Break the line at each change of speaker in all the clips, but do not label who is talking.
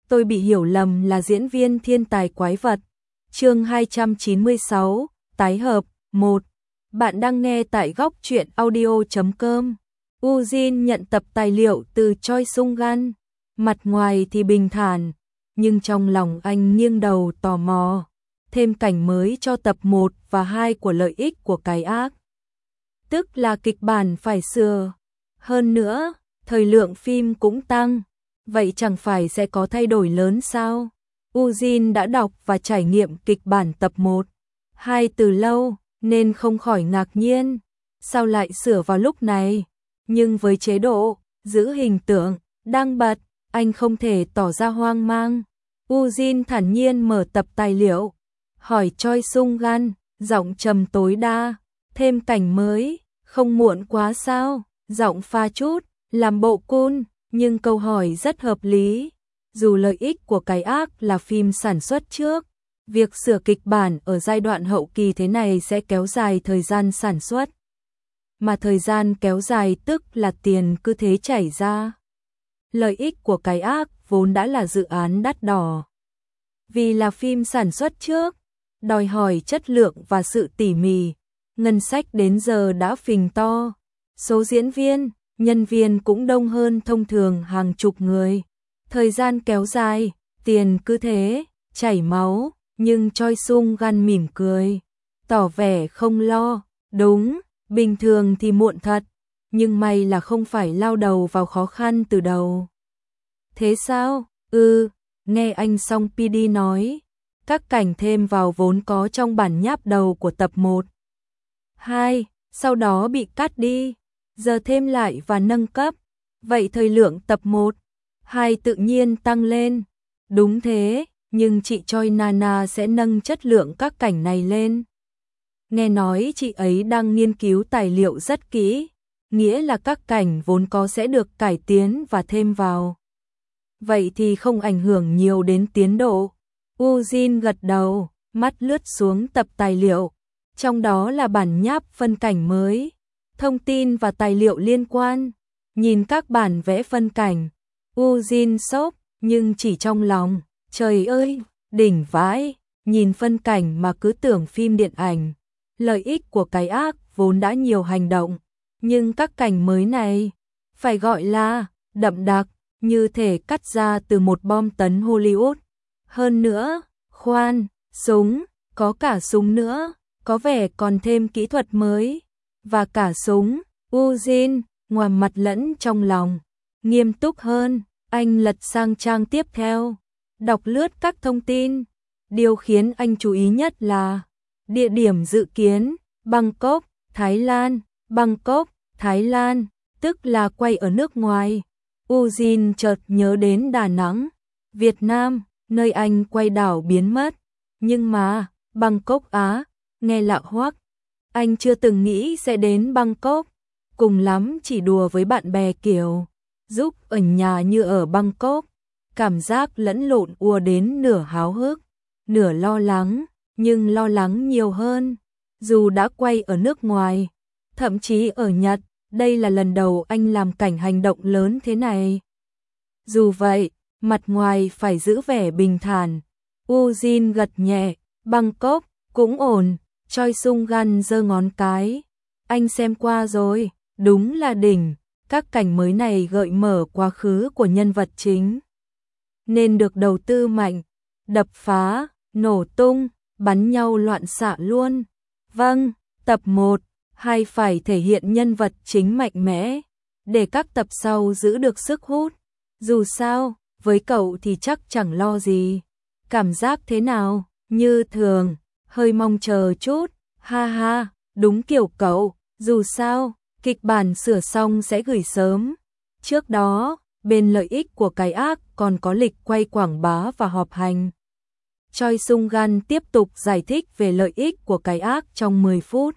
tôi bị hiểu lầm là diễn viên thiên tài quái vật. Chương 296, tái hợp 1. Bạn đang nghe tại góc truyện audio.com. Ujin nhận tập tài liệu từ Choi Sung-gan. Mặt ngoài thì bình thản, nhưng trong lòng anh nghiêng đầu tò mò. Thêm cảnh mới cho tập 1 và 2 của Lợi ích của cái ác. Tức là kịch bản phải sửa. Hơn nữa, thời lượng phim cũng tăng. Vậy chẳng phải sẽ có thay đổi lớn sao? Ujin đã đọc và trải nghiệm kịch bản tập 1, 2 từ lâu, nên không khỏi ngạc nhiên. Sao lại sửa vào lúc này? Nhưng với chế độ giữ hình tượng đang bật, anh không thể tỏ ra hoang mang. Ujin thản nhiên mở tập tài liệu, hỏi Choi Sung-gan, giọng trầm tối đa, thêm cảnh mới, không muộn quá sao? Giọng pha chút, làm bộ cool, nhưng câu hỏi rất hợp lý. Dù Lợi ích của cái ác là phim sản xuất trước, việc sửa kịch bản ở giai đoạn hậu kỳ thế này sẽ kéo dài thời gian sản xuất. Mà thời gian kéo dài tức là tiền cứ thế chảy ra. Lợi ích của cái ác vốn đã là dự án đắt đỏ. Vì là phim sản xuất trước, đòi hỏi chất lượng và sự tỉ mỉ, ngân sách đến giờ đã phình to. Số diễn viên, nhân viên cũng đông hơn thông thường hàng chục người. Thời gian kéo dài, tiền cứ thế, chảy máu, nhưng Choi Sung-gan mỉm cười, tỏ vẻ không lo. Đúng, bình thường thì muộn thật, nhưng may là không phải lao đầu vào khó khăn từ đầu. Thế sao? Nghe anh Song PD nói, các cảnh thêm vào vốn có trong bản nháp đầu của tập 1, 2, sau đó bị cắt đi, giờ thêm lại và nâng cấp. Vậy thời lượng tập 1, 2 tự nhiên tăng lên. Đúng thế, nhưng chị Choi Nana sẽ nâng chất lượng các cảnh này lên. Nghe nói chị ấy đang nghiên cứu tài liệu rất kỹ, nghĩa là các cảnh vốn có sẽ được cải tiến và thêm vào. Vậy thì không ảnh hưởng nhiều đến tiến độ. Ujin gật đầu, mắt lướt xuống tập tài liệu, trong đó là bản nháp phân cảnh mới, thông tin và tài liệu liên quan. Nhìn các bản vẽ phân cảnh, Ujin sốc, nhưng chỉ trong lòng, trời ơi, đỉnh vãi, nhìn phân cảnh mà cứ tưởng phim điện ảnh. Lợi ích của cái ác vốn đã nhiều hành động, nhưng các cảnh mới này, phải gọi là đậm đặc, như thể cắt ra từ một bom tấn Hollywood. Hơn nữa, súng, có cả súng nữa, có vẻ còn thêm kỹ thuật mới. Và cả súng, Ujin, ngoài mặt lẫn trong lòng, nghiêm túc hơn, anh lật sang trang tiếp theo, đọc lướt các thông tin. Điều khiến anh chú ý nhất là địa điểm dự kiến, Bangkok, Thái Lan. Bangkok, Thái Lan, tức là quay ở nước ngoài. Ujin chợt nhớ đến Đà Nẵng, Việt Nam, nơi anh quay đảo biến mất. Nhưng mà, Bangkok Á, nghe lạ hoắc. Anh chưa từng nghĩ sẽ đến Bangkok, cùng lắm chỉ đùa với bạn bè kiểu giúp ở nhà như ở Bangkok. Cảm giác lẫn lộn ùa đến nửa háo hức, nửa lo lắng, nhưng lo lắng nhiều hơn. Dù đã quay ở nước ngoài, thậm chí ở Nhật, đây là lần đầu anh làm cảnh hành động lớn thế này. Dù vậy, mặt ngoài phải giữ vẻ bình thản. Ujin gật nhẹ, Bangkok cũng ổn. Choi Sung-gan giơ ngón cái, anh xem qua rồi, đúng là đỉnh. Các cảnh mới này gợi mở quá khứ của nhân vật chính, nên được đầu tư mạnh, đập phá, nổ tung, bắn nhau loạn xạ luôn. Vâng, tập 1, 2 phải thể hiện nhân vật chính mạnh mẽ, để các tập sau giữ được sức hút. Dù sao, với cậu thì chắc chẳng lo gì. Cảm giác thế nào? Như thường, hơi mong chờ chút, ha ha, đúng kiểu cậu. Dù sao, kịch bản sửa xong sẽ gửi sớm. Trước đó, bên Lợi ích của cái ác còn có lịch quay quảng bá và họp hành. Choi Sung-gan tiếp tục giải thích về lợi ích của cái ác trong 10 phút.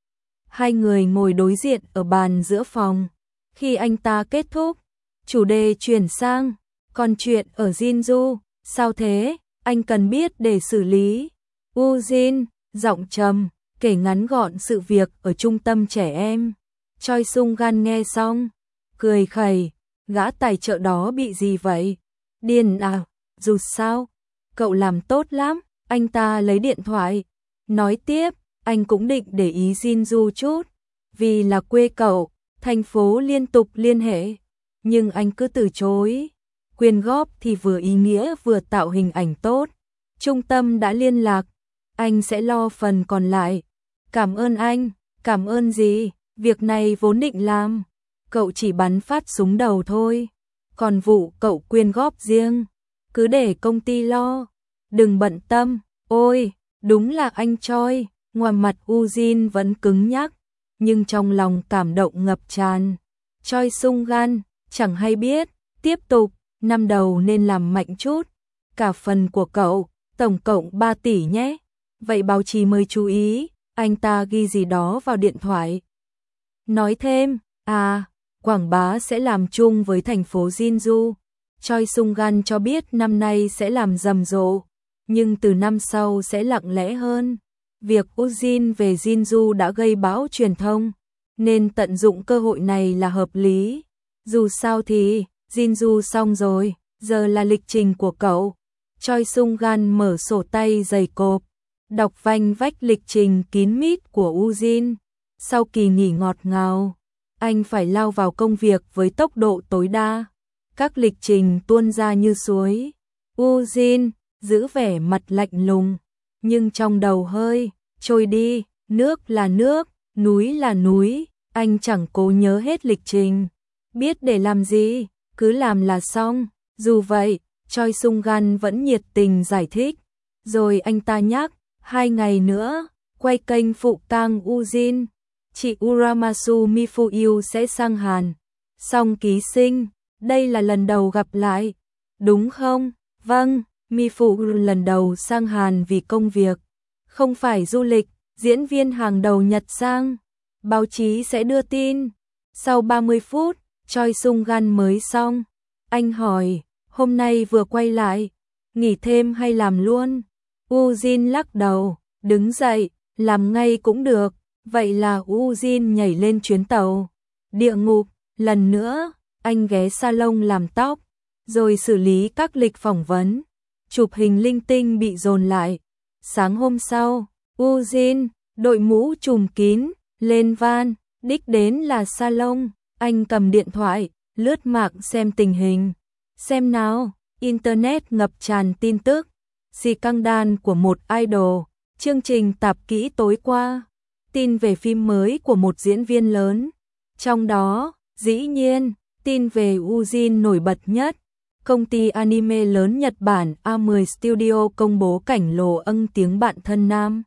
Hai người ngồi đối diện ở bàn giữa phòng. Khi anh ta kết thúc, chủ đề chuyển sang, còn chuyện ở Jinju, sao thế, anh cần biết để xử lý. Ujin, giọng trầm, kể ngắn gọn sự việc ở trung tâm trẻ em. Choi Sung-gan nghe xong, cười khẩy, gã tài trợ đó bị gì vậy? Điên à? dù sao, cậu làm tốt lắm, anh ta lấy điện thoại. Nói tiếp, anh cũng định để ý Jinju chút, vì là quê cậu, thành phố liên tục liên hệ, nhưng anh cứ từ chối. Quyên góp thì vừa ý nghĩa vừa tạo hình ảnh tốt. Trung tâm đã liên lạc, anh sẽ lo phần còn lại. Cảm ơn anh, cảm ơn gì, việc này vốn định làm. Cậu chỉ bắn phát súng đầu thôi. Còn vụ cậu quyên góp riêng, cứ để công ty lo. Đừng bận tâm, ôi, đúng là anh Choi. Ngoài mặt Ujin vẫn cứng nhắc, nhưng trong lòng cảm động ngập tràn. Choi Sung Gan, chẳng hay biết, tiếp tục, năm đầu nên làm mạnh chút. Cả phần của cậu, tổng cộng 3 tỷ nhé. Vậy báo chí mới chú ý, anh ta ghi gì đó vào điện thoại. Nói thêm, quảng bá sẽ làm chung với thành phố Jinju. Choi Sung Gan cho biết năm nay sẽ làm rầm rộ, nhưng từ năm sau sẽ lặng lẽ hơn. Việc Ujin về Jinju đã gây bão truyền thông, nên tận dụng cơ hội này là hợp lý. Dù sao thì, Jinju xong rồi, giờ là lịch trình của cậu. Choi Sung Gan mở sổ tay dày cộp, đọc vanh vách lịch trình kín mít của Ujin. Sau kỳ nghỉ ngọt ngào, anh phải lao vào công việc với tốc độ tối đa. Các lịch trình tuôn ra như suối. Ujin giữ vẻ mặt lạnh lùng, nhưng trong đầu hơi trôi đi. Nước là nước, núi là núi. Anh chẳng cố nhớ hết lịch trình, biết để làm gì, cứ làm là xong. Dù vậy, Choi Sung Gan vẫn nhiệt tình giải thích. Rồi anh ta nhắc, 2 ngày nữa, quay kênh phụ tang Ujin. Chị Uramasu Mifuyu sẽ sang Hàn. Song ký sinh, đây là lần đầu gặp lại, đúng không? Vâng, Mifuyu lần đầu sang Hàn vì công việc, không phải du lịch. Diễn viên hàng đầu Nhật sang, báo chí sẽ đưa tin. Sau 30 phút, Choi Sung Gan mới xong. Anh hỏi, hôm nay vừa quay lại, nghỉ thêm hay làm luôn? Ujin lắc đầu, đứng dậy, làm ngay cũng được. Vậy là Ujin nhảy lên chuyến tàu địa ngục. Lần nữa, anh ghé salon làm tóc, rồi xử lý các lịch phỏng vấn. Chụp hình linh tinh bị dồn lại. Sáng hôm sau, Ujin đội mũ trùm kín, lên van, đích đến là salon. Anh cầm điện thoại, lướt mạng xem tình hình. Xem nào, Internet ngập tràn tin tức. Scandal của một idol, chương trình tạp kỹ tối qua. Tin về phim mới của một diễn viên lớn. Trong đó, dĩ nhiên, tin về Ujin nổi bật nhất. Công ty anime lớn Nhật Bản A10 Studio công bố cảnh Lồ Ân tiếng bạn thân nam.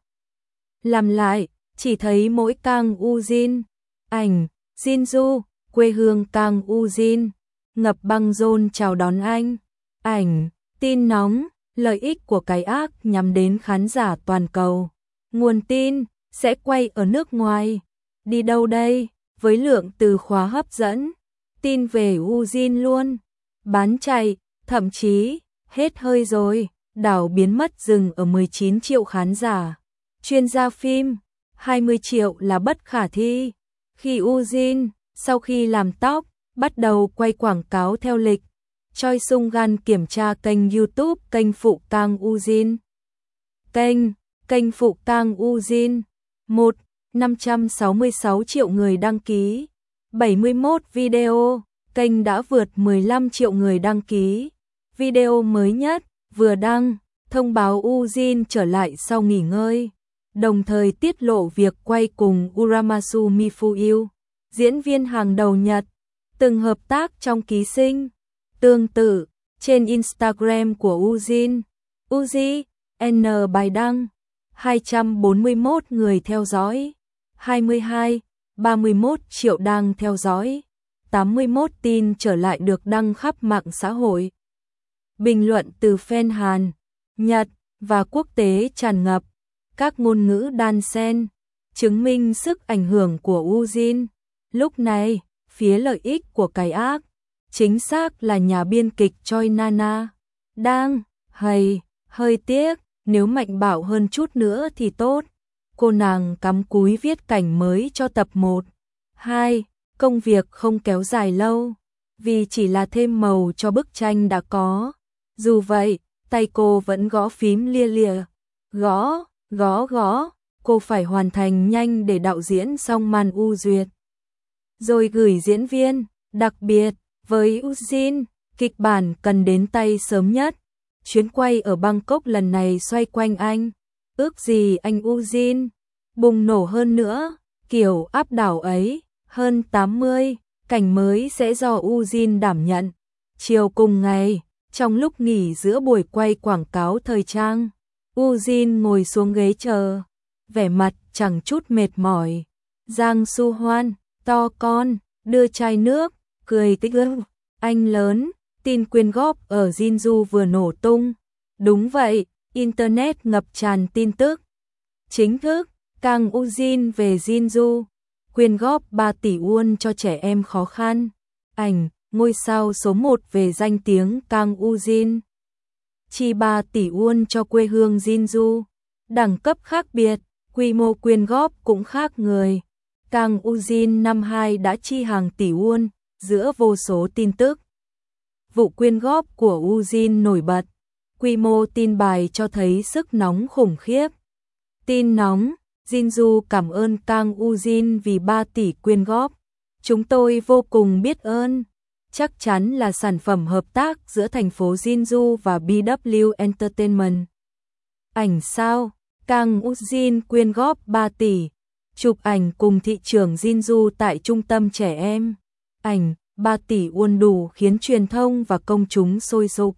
Làm lại, chỉ thấy mỗi Kang Ujin. Ảnh, Jinju, quê hương Kang Ujin. Ngập băng rôn chào đón anh. Ảnh, tin nóng, lợi ích của cái ác nhắm đến khán giả toàn cầu. Nguồn tin, sẽ quay ở nước ngoài. Đi đâu đây? Với lượng từ khóa hấp dẫn. Tin về Ujin luôn. Bán chạy, thậm chí, hết hơi rồi. Đảo biến mất dừng ở 19 triệu khán giả. Chuyên gia phim, 20 triệu là bất khả thi. Khi Ujin, sau khi làm tóc, bắt đầu quay quảng cáo theo lịch, Choi Sung Gan kiểm tra kênh YouTube kênh phụ tang Ujin. Kênh phụ tang Ujin 1. 566 triệu người đăng ký, 71 video. Kênh đã vượt 15 triệu người đăng ký. Video mới nhất vừa đăng thông báo Ujin trở lại sau nghỉ ngơi, đồng thời tiết lộ việc quay cùng Uramasu Mifuyu, diễn viên hàng đầu Nhật, từng hợp tác trong Ký sinh. Tương tự, trên Instagram của Ujin, Uzi N bài đăng 241 người theo dõi, 31 triệu đang theo dõi, 81 tin trở lại được đăng khắp mạng xã hội. Bình luận từ fan Hàn, Nhật và quốc tế tràn ngập, các ngôn ngữ đan xen, chứng minh sức ảnh hưởng của Ujin. Lúc này, phía lợi ích của cái ác, chính xác là nhà biên kịch Choi Nana, đang hơi tiếc, nếu mạnh bạo hơn chút nữa thì tốt. Cô nàng cắm cúi viết cảnh mới cho tập 1, 2, công việc không kéo dài lâu, vì chỉ là thêm màu cho bức tranh đã có. Dù vậy, tay cô vẫn gõ phím lia lịa. Gõ, gõ, cô phải hoàn thành nhanh để đạo diễn xong màn duyệt. Rồi gửi diễn viên, đặc biệt, với Ujin, kịch bản cần đến tay sớm nhất. Chuyến quay ở Bangkok lần này xoay quanh anh. Ước gì anh Ujin bùng nổ hơn nữa, kiểu áp đảo ấy, hơn 80, cảnh mới sẽ do Ujin đảm nhận. Chiều cùng ngày, trong lúc nghỉ giữa buổi quay quảng cáo thời trang, Ujin ngồi xuống ghế chờ, vẻ mặt chẳng chút mệt mỏi. Giang Su Hoan, to con, đưa chai nước, cười tích ưng. Anh lớn, tin quyên góp ở Jinju vừa nổ tung. Đúng vậy, Internet ngập tràn tin tức. Chính thức, Kang Ujin về Jinju, quyên góp 3 tỷ won cho trẻ em khó khăn. Ảnh, ngôi sao số 1 về danh tiếng Kang Ujin. Chi 3 tỷ won cho quê hương Jinju. Đẳng cấp khác biệt, quy mô quyên góp cũng khác người. Kang Ujin năm 2 đã chi hàng tỷ won, giữa vô số tin tức. Vụ quyên góp của Ujin nổi bật. Quy mô tin bài cho thấy sức nóng khủng khiếp. Tin nóng, Jinju cảm ơn Kang Ujin vì 3 tỷ quyên góp. Chúng tôi vô cùng biết ơn. Chắc chắn là sản phẩm hợp tác giữa thành phố Jinju và BW Entertainment. Ảnh sao? Kang Ujin quyên góp 3 tỷ. Chụp ảnh cùng thị trưởng Jinju tại trung tâm trẻ em. Ảnh, 3 tỷ won đủ khiến truyền thông và công chúng sôi sục.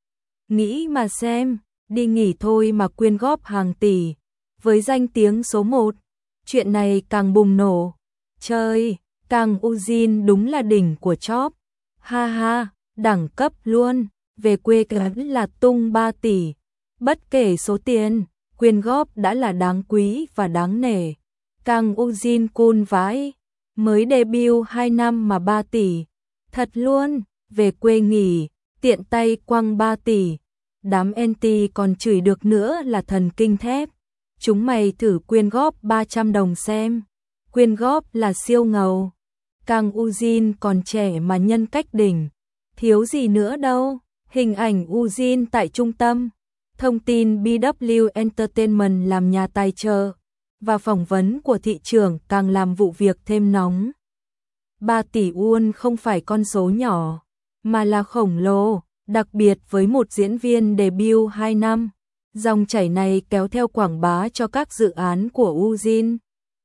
Nghĩ mà xem, đi nghỉ thôi mà quyên góp hàng tỷ. Với danh tiếng số 1, chuyện này càng bùng nổ. Trời, Kang Ujin đúng là đỉnh của chóp. Ha ha, đẳng cấp luôn, về quê cắn là tung 3 tỷ. Bất kể số tiền, quyên góp đã là đáng quý và đáng nể. Kang Ujin cool vãi, mới debut 2 năm mà 3 tỷ. Thật luôn, về quê nghỉ, tiện tay quăng 3 tỷ. Đám anti còn chửi được nữa là thần kinh thép. Chúng mày thử quyên góp 300 đồng xem. Quyên góp là siêu ngầu. Kang Ujin còn trẻ mà nhân cách đỉnh. Thiếu gì nữa đâu. Hình ảnh Ujin tại trung tâm. Thông tin BW Entertainment làm nhà tài trợ. Và phỏng vấn của thị trưởng càng làm vụ việc thêm nóng. 3 tỷ won không phải con số nhỏ, mà là khổng lồ, đặc biệt với một diễn viên debut 2 năm. Dòng chảy này kéo theo quảng bá cho các dự án của Ujin.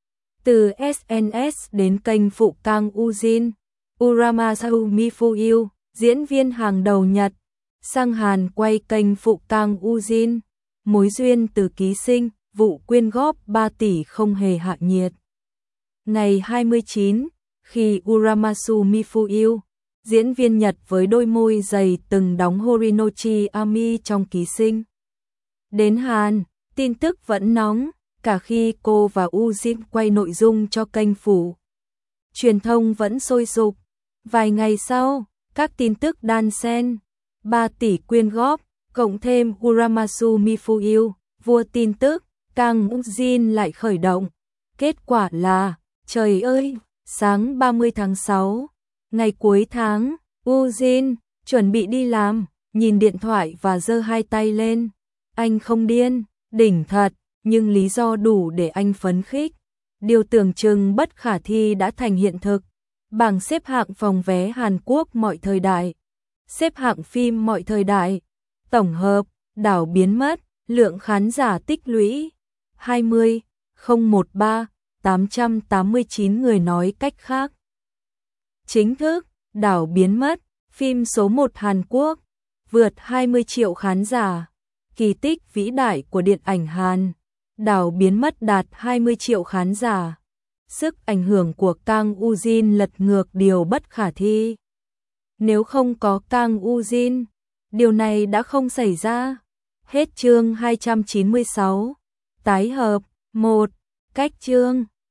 Từ SNS đến kênh phụ Kang Ujin, Uramasaru Mifuyu, diễn viên hàng đầu Nhật, sang Hàn quay kênh phụ Kang Ujin. Mối duyên từ ký sinh, vụ quyên góp 3 tỷ không hề hạ nhiệt. Ngày 29, khi Uramasu Mifuyu, diễn viên Nhật với đôi môi dày từng đóng Horinochi Ami trong ký sinh, đến Hàn, tin tức vẫn nóng, cả khi cô và Ujin quay nội dung cho kênh phụ. Truyền thông vẫn sôi sục. Vài ngày sau, các tin tức đan xen, 3 tỷ quyên góp, cộng thêm Uramasu Mifuyu, vua tin tức, Kang Ujin lại khởi động. Kết quả là, trời ơi, sáng 30 tháng 6, ngày cuối tháng, Ujin chuẩn bị đi làm, nhìn điện thoại và giơ hai tay lên. Anh không điên, đỉnh thật, nhưng lý do đủ để anh phấn khích. Điều tưởng chừng bất khả thi đã thành hiện thực. Bảng xếp hạng phòng vé Hàn Quốc mọi thời đại, xếp hạng phim mọi thời đại, tổng hợp, đảo biến mất, lượng khán giả tích lũy 20,013,889 người, nói cách khác. Chính thức, đảo biến mất, phim số 1 Hàn Quốc, vượt 20 triệu khán giả. Kỳ tích vĩ đại của điện ảnh Hàn, đảo biến mất đạt 20 triệu khán giả. Sức ảnh hưởng của Kang Ujin lật ngược điều bất khả thi. Nếu không có Kang Ujin, điều này đã không xảy ra. Hết chương 296. Tái hợp 1. Cách chương